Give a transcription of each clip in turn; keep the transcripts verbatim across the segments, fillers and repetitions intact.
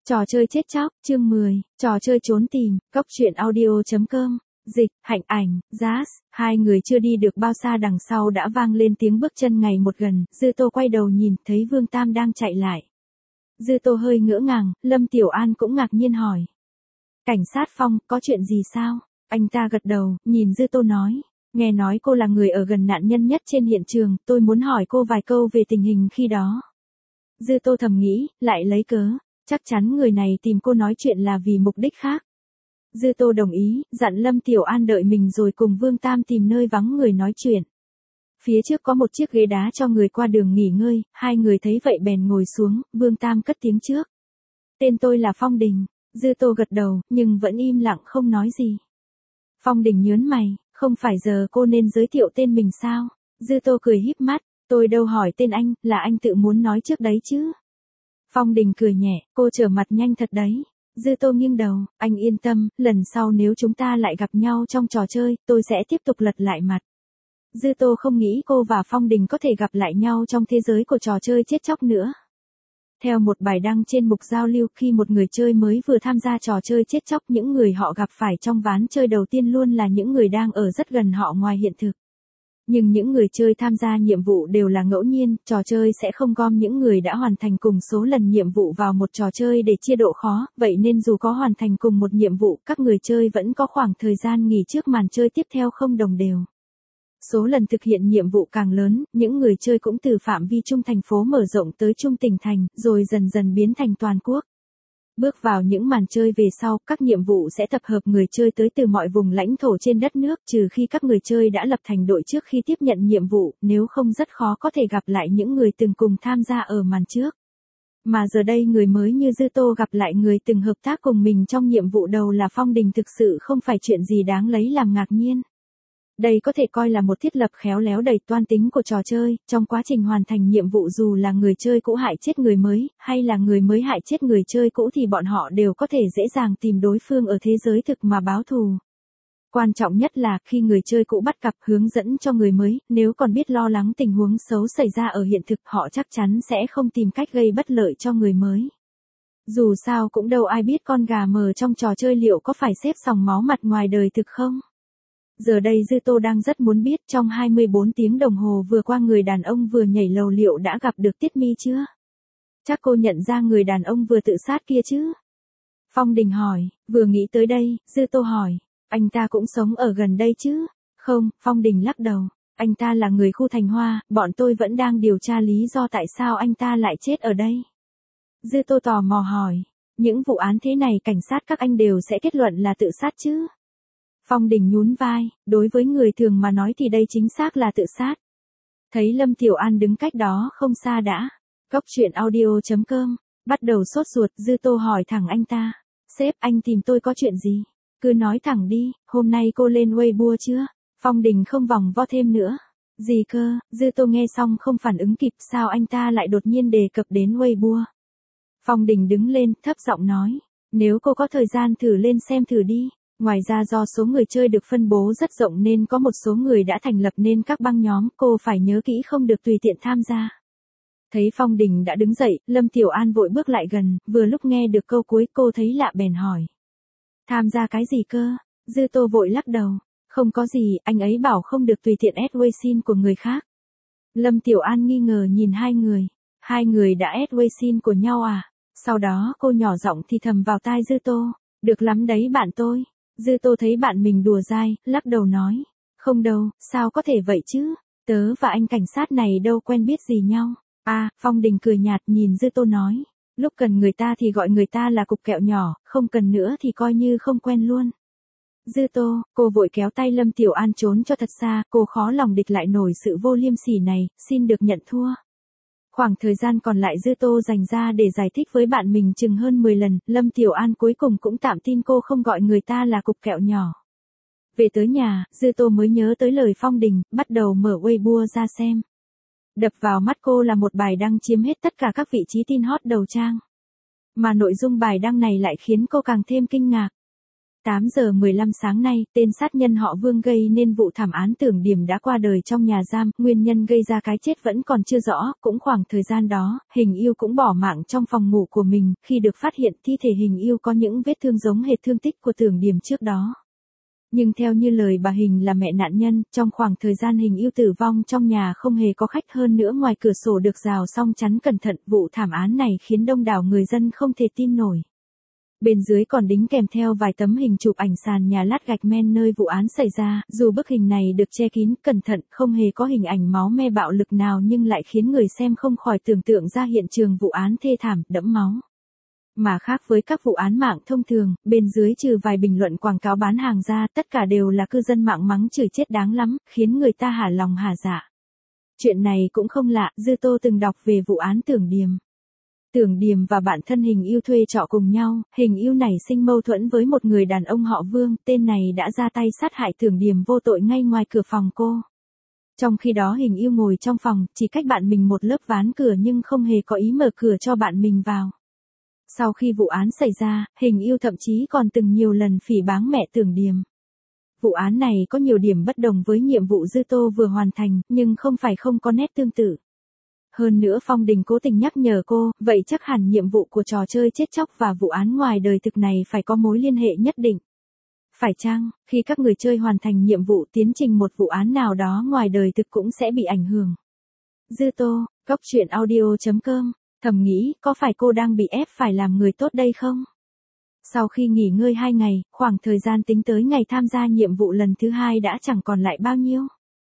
Trò chơi chết chóc, chương mười, trò chơi trốn tìm, cốc truyện audio chấm com, dịch, Hạnh Ảnh, Jazz, hai người chưa đi được bao xa đằng sau đã vang lên tiếng bước chân ngày một gần, Dư Tô quay đầu nhìn, thấy Vương Tam đang chạy lại. Dư Tô hơi ngỡ ngàng, Lâm Tiểu An cũng ngạc nhiên hỏi. Cảnh sát Phong, có chuyện gì sao? Anh ta gật đầu, nhìn Dư Tô nói. Nghe nói cô là người ở gần nạn nhân nhất trên hiện trường, tôi muốn hỏi cô vài câu về tình hình khi đó. Dư Tô thầm nghĩ, lại lấy cớ. Chắc chắn người này tìm cô nói chuyện là vì mục đích khác. Dư Tô đồng ý, dặn Lâm Tiểu An đợi mình rồi cùng Vương Tam tìm nơi vắng người nói chuyện. Phía trước có một chiếc ghế đá cho người qua đường nghỉ ngơi, hai người thấy vậy bèn ngồi xuống, Vương Tam cất tiếng trước. Tên tôi là Phong Đình. Dư Tô gật đầu, nhưng vẫn im lặng không nói gì. Phong Đình nhớn mày, không phải giờ cô nên giới thiệu tên mình sao? Dư Tô cười híp mắt, tôi đâu hỏi tên anh, là anh tự muốn nói trước đấy chứ. Phong Đình cười nhẹ, cô trở mặt nhanh thật đấy. Dư Tô nghiêng đầu, anh yên tâm, lần sau nếu chúng ta lại gặp nhau trong trò chơi, tôi sẽ tiếp tục lật lại mặt. Dư Tô không nghĩ cô và Phong Đình có thể gặp lại nhau trong thế giới của trò chơi chết chóc nữa. Theo một bài đăng trên mục giao lưu, khi một người chơi mới vừa tham gia trò chơi chết chóc, những người họ gặp phải trong ván chơi đầu tiên luôn là những người đang ở rất gần họ ngoài hiện thực. Nhưng những người chơi tham gia nhiệm vụ đều là ngẫu nhiên, trò chơi sẽ không gom những người đã hoàn thành cùng số lần nhiệm vụ vào một trò chơi để chia độ khó, vậy nên dù có hoàn thành cùng một nhiệm vụ, các người chơi vẫn có khoảng thời gian nghỉ trước màn chơi tiếp theo không đồng đều. Số lần thực hiện nhiệm vụ càng lớn, những người chơi cũng từ phạm vi trung thành phố mở rộng tới trung tỉnh thành, rồi dần dần biến thành toàn quốc. Bước vào những màn chơi về sau, các nhiệm vụ sẽ tập hợp người chơi tới từ mọi vùng lãnh thổ trên đất nước, trừ khi các người chơi đã lập thành đội trước khi tiếp nhận nhiệm vụ, nếu không rất khó có thể gặp lại những người từng cùng tham gia ở màn trước. Mà giờ đây người mới như Dư Tô gặp lại người từng hợp tác cùng mình trong nhiệm vụ đầu là Phong Đình thực sự không phải chuyện gì đáng lấy làm ngạc nhiên. Đây có thể coi là một thiết lập khéo léo đầy toan tính của trò chơi, trong quá trình hoàn thành nhiệm vụ dù là người chơi cũ hại chết người mới, hay là người mới hại chết người chơi cũ thì bọn họ đều có thể dễ dàng tìm đối phương ở thế giới thực mà báo thù. Quan trọng nhất là khi người chơi cũ bắt gặp hướng dẫn cho người mới, nếu còn biết lo lắng tình huống xấu xảy ra ở hiện thực họ chắc chắn sẽ không tìm cách gây bất lợi cho người mới. Dù sao cũng đâu ai biết con gà mờ trong trò chơi liệu có phải xếp sòng máu mặt ngoài đời thực không? Giờ đây Dư Tô đang rất muốn biết trong hai mươi bốn tiếng đồng hồ vừa qua người đàn ông vừa nhảy lầu liệu đã gặp được Tiết Mi chưa? Chắc cô nhận ra người đàn ông vừa tự sát kia chứ? Phong Đình hỏi, vừa nghĩ tới đây, Dư Tô hỏi, anh ta cũng sống ở gần đây chứ? Không, Phong Đình lắc đầu, anh ta là người khu Thành Hoa, bọn tôi vẫn đang điều tra lý do tại sao anh ta lại chết ở đây. Dư Tô tò mò hỏi, những vụ án thế này cảnh sát các anh đều sẽ kết luận là tự sát chứ? Phong Đình nhún vai, đối với người thường mà nói thì đây chính xác là tự sát. Thấy Lâm Tiểu An đứng cách đó không xa đã. Cốc truyện audio chấm com, bắt đầu sốt ruột, Dư Tô hỏi thẳng anh ta. Sếp, anh tìm tôi có chuyện gì? Cứ nói thẳng đi, hôm nay cô lên Weibo chưa? Phong Đình không vòng vo thêm nữa. Gì cơ? Dư Tô nghe xong không phản ứng kịp, sao anh ta lại đột nhiên đề cập đến Weibo? Phong Đình đứng lên, thấp giọng nói. Nếu cô có thời gian thử lên xem thử đi. Ngoài ra do số người chơi được phân bố rất rộng nên có một số người đã thành lập nên các băng nhóm, cô phải nhớ kỹ không được tùy tiện tham gia. Thấy Phong Đình đã đứng dậy, Lâm Tiểu An vội bước lại gần, vừa lúc nghe được câu cuối cô thấy lạ bèn hỏi. Tham gia cái gì cơ? Dư Tô vội lắc đầu. Không có gì, anh ấy bảo không được tùy tiện add Weixin của người khác. Lâm Tiểu An nghi ngờ nhìn hai người. Hai người đã add Weixin của nhau à? Sau đó cô nhỏ giọng thì thầm vào tai Dư Tô. Được lắm đấy bạn tôi. Dư Tô thấy bạn mình đùa dai, lắc đầu nói. Không đâu, sao có thể vậy chứ? Tớ và anh cảnh sát này đâu quen biết gì nhau. À, Phong Đình cười nhạt nhìn Dư Tô nói. Lúc cần người ta thì gọi người ta là cục kẹo nhỏ, không cần nữa thì coi như không quen luôn. Dư Tô, cô vội kéo tay Lâm Tiểu An trốn cho thật xa, cô khó lòng địch lại nổi sự vô liêm sỉ này, xin được nhận thua. Khoảng thời gian còn lại Dư Tô dành ra để giải thích với bạn mình chừng hơn mười lần, Lâm Tiểu An cuối cùng cũng tạm tin cô không gọi người ta là cục kẹo nhỏ. Về tới nhà, Dư Tô mới nhớ tới lời Phong Đình, bắt đầu mở Weibo ra xem. Đập vào mắt cô là một bài đăng chiếm hết tất cả các vị trí tin hot đầu trang. Mà nội dung bài đăng này lại khiến cô càng thêm kinh ngạc. tám giờ mười lăm sáng nay, tên sát nhân họ Vương gây nên vụ thảm án Tưởng Điểm đã qua đời trong nhà giam, nguyên nhân gây ra cái chết vẫn còn chưa rõ, cũng khoảng thời gian đó, Hình Yêu cũng bỏ mạng trong phòng ngủ của mình, khi được phát hiện thi thể Hình Yêu có những vết thương giống hệt thương tích của Tưởng Điểm trước đó. Nhưng theo như lời bà Hình là mẹ nạn nhân, trong khoảng thời gian Hình Yêu tử vong trong nhà không hề có khách, hơn nữa ngoài cửa sổ được rào song chắn cẩn thận, vụ thảm án này khiến đông đảo người dân không thể tin nổi. Bên dưới còn đính kèm theo vài tấm hình chụp ảnh sàn nhà lát gạch men nơi vụ án xảy ra, dù bức hình này được che kín cẩn thận, không hề có hình ảnh máu me bạo lực nào nhưng lại khiến người xem không khỏi tưởng tượng ra hiện trường vụ án thê thảm, đẫm máu. Mà khác với các vụ án mạng thông thường, bên dưới trừ vài bình luận quảng cáo bán hàng ra, tất cả đều là cư dân mạng mắng chửi chết đáng lắm, khiến người ta hả lòng hả dạ. Chuyện này cũng không lạ, Dư Tô từng đọc về vụ án Tưởng Điểm. Tưởng Điểm và bạn thân Hình Yêu thuê trọ cùng nhau, Hình Yêu nảy sinh mâu thuẫn với một người đàn ông họ Vương, tên này đã ra tay sát hại Tưởng Điểm vô tội ngay ngoài cửa phòng cô. Trong khi đó Hình Yêu ngồi trong phòng, chỉ cách bạn mình một lớp ván cửa nhưng không hề có ý mở cửa cho bạn mình vào. Sau khi vụ án xảy ra, Hình Yêu thậm chí còn từng nhiều lần phỉ báng mẹ Tưởng Điểm. Vụ án này có nhiều điểm bất đồng với nhiệm vụ Dư Tô vừa hoàn thành, nhưng không phải không có nét tương tự. Hơn nữa Phong Đình cố tình nhắc nhở cô, vậy chắc hẳn nhiệm vụ của trò chơi chết chóc và vụ án ngoài đời thực này phải có mối liên hệ nhất định. Phải chăng, khi các người chơi hoàn thành nhiệm vụ, tiến trình một vụ án nào đó ngoài đời thực cũng sẽ bị ảnh hưởng? Dư Tô, Góc Truyện Audio chấm com, thầm nghĩ, có phải cô đang bị ép phải làm người tốt đây không? Sau khi nghỉ ngơi hai ngày, khoảng thời gian tính tới ngày tham gia nhiệm vụ lần thứ hai đã chẳng còn lại bao nhiêu.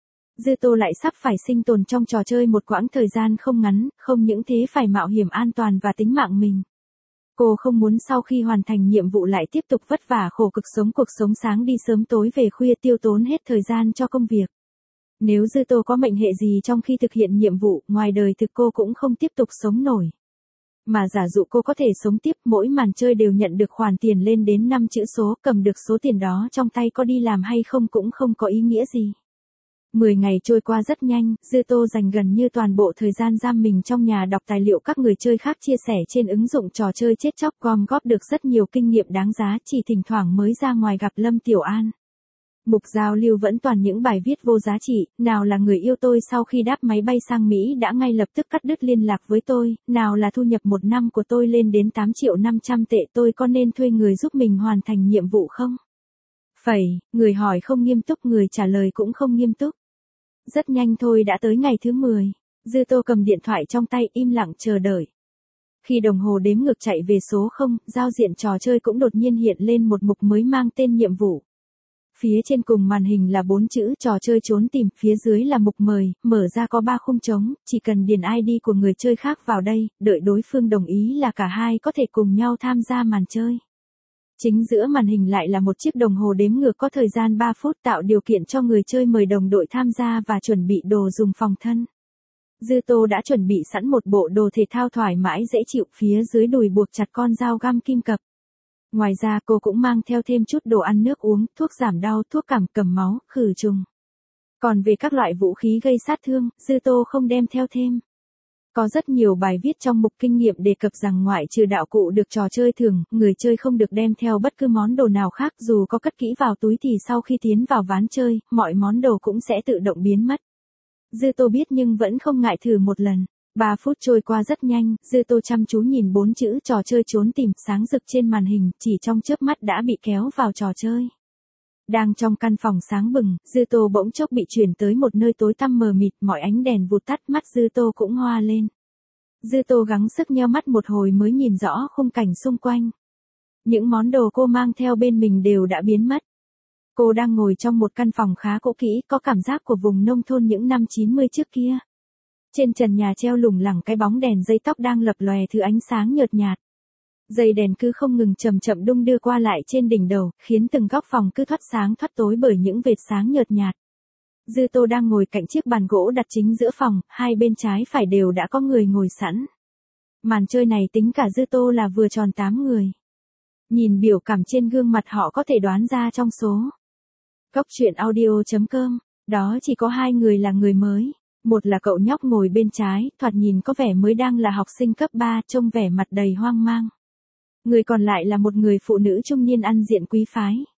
Dư Tô lại sắp phải sinh tồn trong trò chơi một quãng thời gian không ngắn, không những thế phải mạo hiểm an toàn và tính mạng mình. Cô không muốn sau khi hoàn thành nhiệm vụ lại tiếp tục vất vả khổ cực sống cuộc sống sáng đi sớm tối về khuya tiêu tốn hết thời gian cho công việc. Nếu Dư Tô có mệnh hệ gì trong khi thực hiện nhiệm vụ, ngoài đời thực cô cũng không tiếp tục sống nổi. Mà giả dụ cô có thể sống tiếp, mỗi màn chơi đều nhận được khoản tiền lên đến năm chữ số, cầm được số tiền đó trong tay có đi làm hay không cũng không có ý nghĩa gì. Mười ngày trôi qua rất nhanh, Dư Tô dành gần như toàn bộ thời gian giam mình trong nhà đọc tài liệu các người chơi khác chia sẻ trên ứng dụng trò chơi chết chóc, gom góp được rất nhiều kinh nghiệm đáng giá, chỉ thỉnh thoảng mới ra ngoài gặp Lâm Tiểu An. Mục giao lưu vẫn toàn những bài viết vô giá trị, nào là người yêu tôi sau khi đáp máy bay sang Mỹ đã ngay lập tức cắt đứt liên lạc với tôi, nào là thu nhập một năm của tôi lên đến tám triệu năm trăm tệ, tôi có nên thuê người giúp mình hoàn thành nhiệm vụ không? Phẩy, người hỏi không nghiêm túc, người trả lời cũng không nghiêm túc. Rất nhanh thôi đã tới ngày thứ mười. Dư Tô cầm điện thoại trong tay im lặng chờ đợi. Khi đồng hồ đếm ngược chạy về số không, giao diện trò chơi cũng đột nhiên hiện lên một mục mới mang tên nhiệm vụ. Phía trên cùng màn hình là bốn chữ trò chơi trốn tìm, phía dưới là mục mời, mở ra có ba khung trống, chỉ cần điền i đê của người chơi khác vào đây, đợi đối phương đồng ý là cả hai có thể cùng nhau tham gia màn chơi. Chính giữa màn hình lại là một chiếc đồng hồ đếm ngược có thời gian ba phút, tạo điều kiện cho người chơi mời đồng đội tham gia và chuẩn bị đồ dùng phòng thân. Dư Tô đã chuẩn bị sẵn một bộ đồ thể thao thoải mái dễ chịu, phía dưới đùi buộc chặt con dao găm kim cập. Ngoài ra cô cũng mang theo thêm chút đồ ăn nước uống, thuốc giảm đau, thuốc cảm cầm máu, khử trùng. Còn về các loại vũ khí gây sát thương, Dư Tô không đem theo thêm. Có rất nhiều bài viết trong mục kinh nghiệm đề cập rằng ngoại trừ đạo cụ được trò chơi thường, người chơi không được đem theo bất cứ món đồ nào khác, dù có cất kỹ vào túi thì sau khi tiến vào ván chơi, mọi món đồ cũng sẽ tự động biến mất. Dư Tô biết nhưng vẫn không ngại thử một lần. ba phút trôi qua rất nhanh, Dư Tô chăm chú nhìn bốn chữ trò chơi trốn tìm sáng rực trên màn hình, chỉ trong chớp mắt đã bị kéo vào trò chơi. Đang trong căn phòng sáng bừng, Dư Tô bỗng chốc bị chuyển tới một nơi tối tăm mờ mịt, mọi ánh đèn vụt tắt, mắt Dư Tô cũng hoa lên. Dư Tô gắng sức nheo mắt một hồi mới nhìn rõ khung cảnh xung quanh. Những món đồ cô mang theo bên mình đều đã biến mất. Cô đang ngồi trong một căn phòng khá cũ kỹ, có cảm giác của vùng nông thôn những năm chín mươi trước kia. Trên trần nhà treo lủng lẳng cái bóng đèn dây tóc đang lập lòe thứ ánh sáng nhợt nhạt. Dây đèn cứ không ngừng chậm chậm đung đưa qua lại trên đỉnh đầu, khiến từng góc phòng cứ thoát sáng thoát tối bởi những vệt sáng nhợt nhạt. Dư Tô đang ngồi cạnh chiếc bàn gỗ đặt chính giữa phòng, hai bên trái phải đều đã có người ngồi sẵn. Màn chơi này tính cả Dư Tô là vừa tròn tám người. Nhìn biểu cảm trên gương mặt họ có thể đoán ra trong số. Góc Truyện Audio chấm com, đó chỉ có hai người là người mới. Một là cậu nhóc ngồi bên trái, thoạt nhìn có vẻ mới đang là học sinh cấp ba, trông vẻ mặt đầy hoang mang. Người còn lại là một người phụ nữ trung niên ăn diện quý phái.